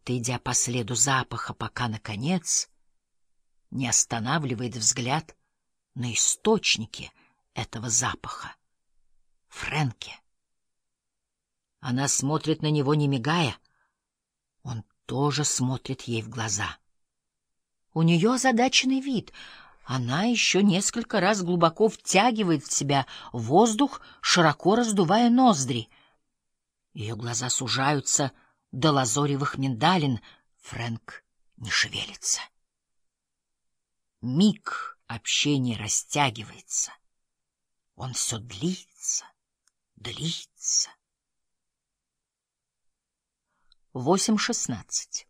будто идя по следу запаха, пока, наконец, не останавливает взгляд на источнике этого запаха — Фрэнке. Она смотрит на него, не мигая. Он тоже смотрит ей в глаза. У нее озадаченный вид. Она еще несколько раз глубоко втягивает в себя воздух, широко раздувая ноздри. Ее глаза сужаются до лазоревых миндалин. Фрэнк не шевелится. Миг общения растягивается. Он все длится, длится. 8:16.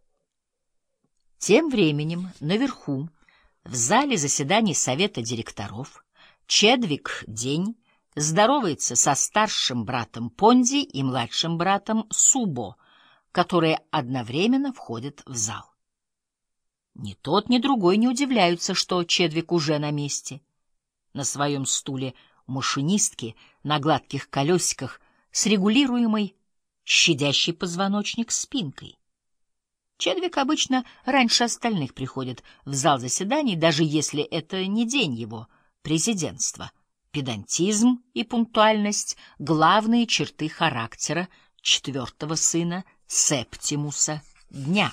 Тем временем наверху, в зале заседаний совета директоров, Чедвик День здоровается со старшим братом Понди и младшим братом Субо, которые одновременно входят в зал. Ни тот, ни другой не удивляются, что Чедвик уже на месте. На своем стуле машинистки на гладких колесиках с регулируемой щадящий позвоночник спинкой. Чедвик обычно раньше остальных приходит в зал заседаний, даже если это не день его президентства. Педантизм и пунктуальность — главные черты характера четвертого сына Септимуса Дня.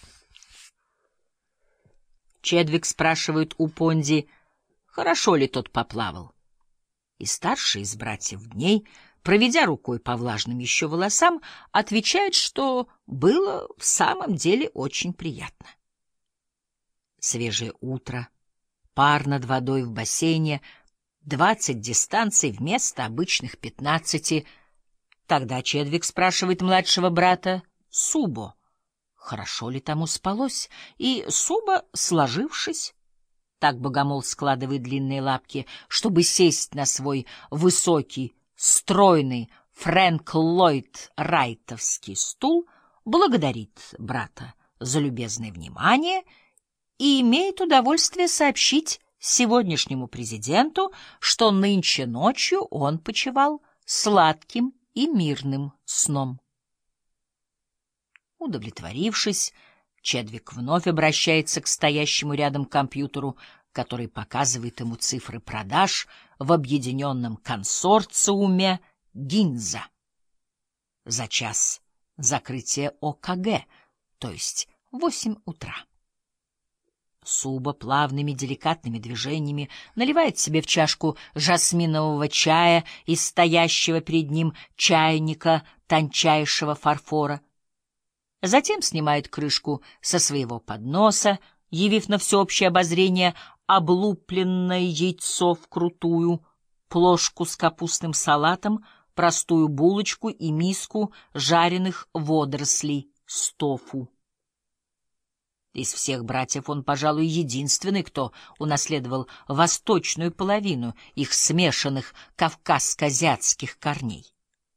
Чедвик спрашивает у Понди, хорошо ли тот поплавал. И старший из братьев Дней, проведя рукой по влажным еще волосам, отвечает, что было в самом деле очень приятно. Свежее утро, пар над водой в бассейне, 20 дистанций вместо обычных 15. Тогда Чедвик спрашивает младшего брата Субо, хорошо ли тому спалось, и Субо, сложившись, так богомол складывает длинные лапки, чтобы сесть на свой высокий, стройный Фрэнк Ллойд Райтовский стул, благодарит брата за любезное внимание и имеет удовольствие сообщить сегодняшнему президенту, что нынче ночью он почивал сладким и мирным сном. Удовлетворившись, Чедвик вновь обращается к стоящему рядом компьютеру, который показывает ему цифры продаж в объединенном консорциуме Гинза. За час закрытия ОКГ, то есть 8 утра. Суба плавными деликатными движениями наливает себе в чашку жасминового чая из стоящего перед ним чайника тончайшего фарфора. Затем снимает крышку со своего подноса, явив на всеобщее обозрение облупленное яйцо вкрутую, плошку с капустным салатом, простую булочку и миску жареных водорослей с тофу. Из всех братьев он, пожалуй, единственный, кто унаследовал восточную половину их смешанных кавказско-азиатских корней.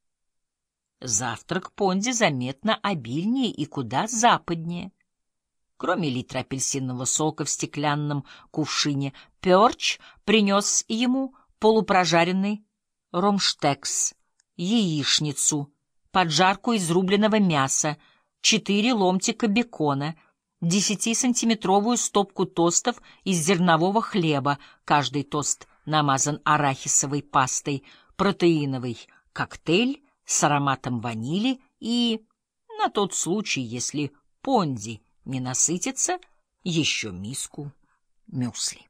Завтрак Понди заметно обильнее и куда западнее. Кроме литра апельсинового сока в стеклянном кувшине, Пёрч принес ему полупрожаренный ромштекс, яичницу, поджарку из рубленого мяса, 4 ломтика бекона, 10-сантиметровую стопку тостов из зернового хлеба, каждый тост намазан арахисовой пастой, протеиновый коктейль с ароматом ванили и, на тот случай, если Понди не насытится, еще миску мюсли.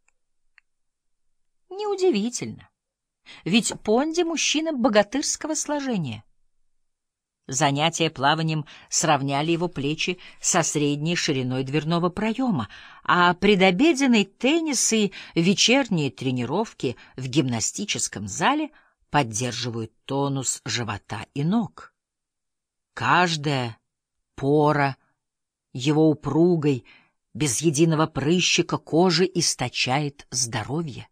Неудивительно, ведь Понди — мужчина богатырского сложения. Занятия плаванием сравняли его плечи со средней шириной дверного проема, а предобеденный теннис и вечерние тренировки в гимнастическом зале поддерживают тонус живота и ног. Каждая пора его упругой, без единого прыщика кожи источает здоровье.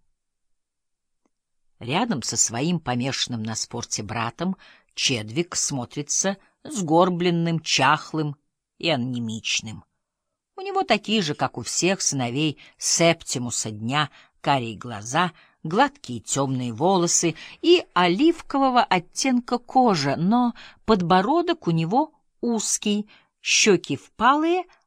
Рядом со своим помешанным на спорте братом Чедвик смотрится сгорбленным, чахлым и анемичным. У него такие же, как у всех сыновей Септимуса Дня, карие глаза, гладкие темные волосы и оливкового оттенка кожа, но подбородок у него узкий, щеки впалые,